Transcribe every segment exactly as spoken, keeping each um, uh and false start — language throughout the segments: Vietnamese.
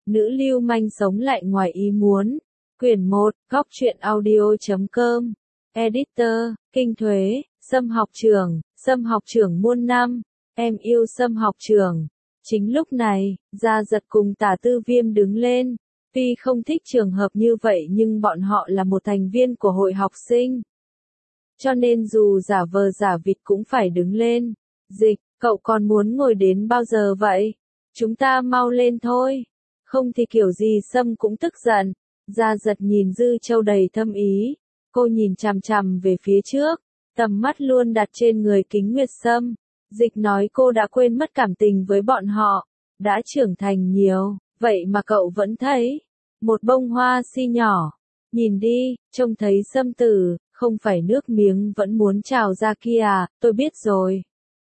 Nữ lưu manh sống lại ngoài ý muốn. Quyển một, góc truyện audio chấm com. Editor, Kinh Thuế, Sâm học trưởng, Sâm học trưởng muôn năm. Em yêu Sâm học trưởng. Chính lúc này, Gia Giật cùng Tả Tư Viêm đứng lên. Tuy không thích trường hợp như vậy nhưng bọn họ là một thành viên của hội học sinh. Cho nên dù giả vờ giả vịt cũng phải đứng lên. Dịch, cậu còn muốn ngồi đến bao giờ vậy? Chúng ta mau lên thôi. Không thì kiểu gì Sâm cũng tức giận. Gia Giật nhìn Dư Châu đầy thâm ý. Cô nhìn chằm chằm về phía trước. Tầm mắt luôn đặt trên người Kính Nguyệt Sâm. Dịch nói cô đã quên mất cảm tình với bọn họ. Đã trưởng thành nhiều. Vậy mà cậu vẫn thấy. Một bông hoa si nhỏ. Nhìn đi, trông thấy Sâm tử. Không phải nước miếng vẫn muốn trào ra kia à, tôi biết rồi.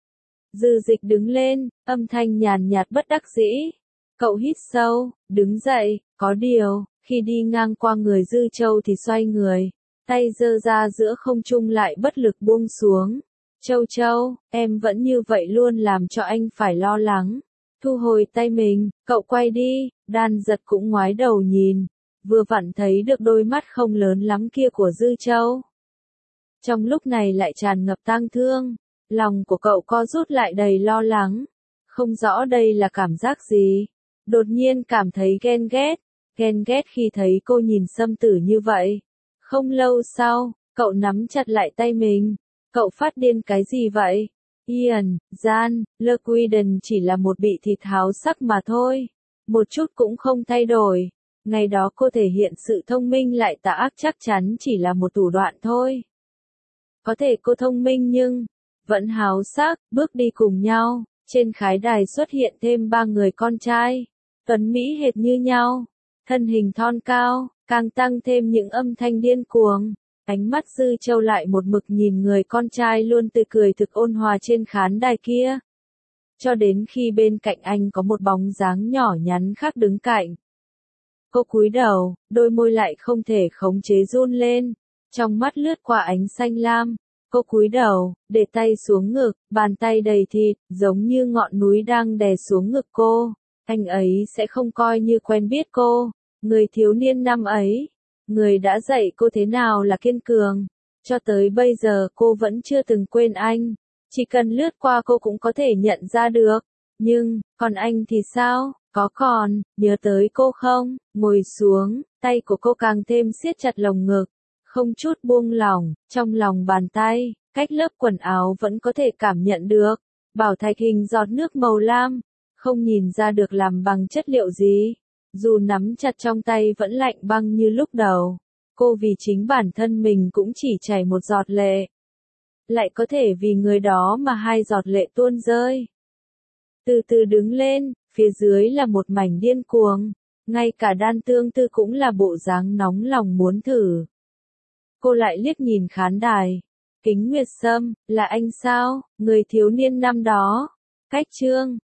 Dư Dịch đứng lên, âm thanh nhàn nhạt bất đắc dĩ. Cậu hít sâu, đứng dậy, có điều, khi đi ngang qua người Dư Châu thì xoay người, tay giơ ra giữa không trung lại bất lực buông xuống. Châu Châu, em vẫn như vậy luôn làm cho anh phải lo lắng. Thu hồi tay mình, cậu quay đi, Đan Giật cũng ngoái đầu nhìn, vừa vặn thấy được đôi mắt không lớn lắm kia của Dư Châu. Trong lúc này lại tràn ngập tang thương, lòng của cậu co rút lại đầy lo lắng, không rõ đây là cảm giác gì. Đột nhiên cảm thấy ghen ghét, ghen ghét khi thấy cô nhìn Sâm tử như vậy. Không lâu sau, cậu nắm chặt lại tay mình, cậu phát điên cái gì vậy? Ian, Gian, Lequiden chỉ là một bị thịt háo sắc mà thôi, một chút cũng không thay đổi. Ngày đó cô thể hiện sự thông minh lại tà ác chắc chắn chỉ là một thủ đoạn thôi. Có thể cô thông minh nhưng vẫn háo sắc, bước đi cùng nhau, trên khái đài xuất hiện thêm ba người con trai, tuấn mỹ hệt như nhau, thân hình thon cao, càng tăng thêm những âm thanh điên cuồng. Ánh mắt Dư Châu lại một mực nhìn người con trai luôn tươi cười thực ôn hòa trên khán đài kia. Cho đến khi bên cạnh anh có một bóng dáng nhỏ nhắn khác đứng cạnh. Cô cúi đầu, đôi môi lại không thể khống chế run lên. Trong mắt lướt qua ánh xanh lam, cô cúi đầu, để tay xuống ngực, bàn tay đầy thịt, giống như ngọn núi đang đè xuống ngực cô. Anh ấy sẽ không coi như quen biết cô, người thiếu niên năm ấy, người đã dạy cô thế nào là kiên cường. Cho tới bây giờ cô vẫn chưa từng quên anh, chỉ cần lướt qua cô cũng có thể nhận ra được. Nhưng, còn anh thì sao, có còn, nhớ tới cô không? Ngồi xuống, tay của cô càng thêm siết chặt lồng ngực. Không chút buông lỏng, trong lòng bàn tay, cách lớp quần áo vẫn có thể cảm nhận được. Bảo thạch hình giọt nước màu lam, không nhìn ra được làm bằng chất liệu gì. Dù nắm chặt trong tay vẫn lạnh băng như lúc đầu. Cô vì chính bản thân mình cũng chỉ chảy một giọt lệ. Lại có thể vì người đó mà hai giọt lệ tuôn rơi. Từ từ đứng lên, phía dưới là một mảnh điên cuồng. Ngay cả Đan Tương Tư cũng là bộ dáng nóng lòng muốn thử. Cô lại liếc nhìn khán đài. Kính Nguyệt Sâm, là anh sao, người thiếu niên năm đó? Cách chương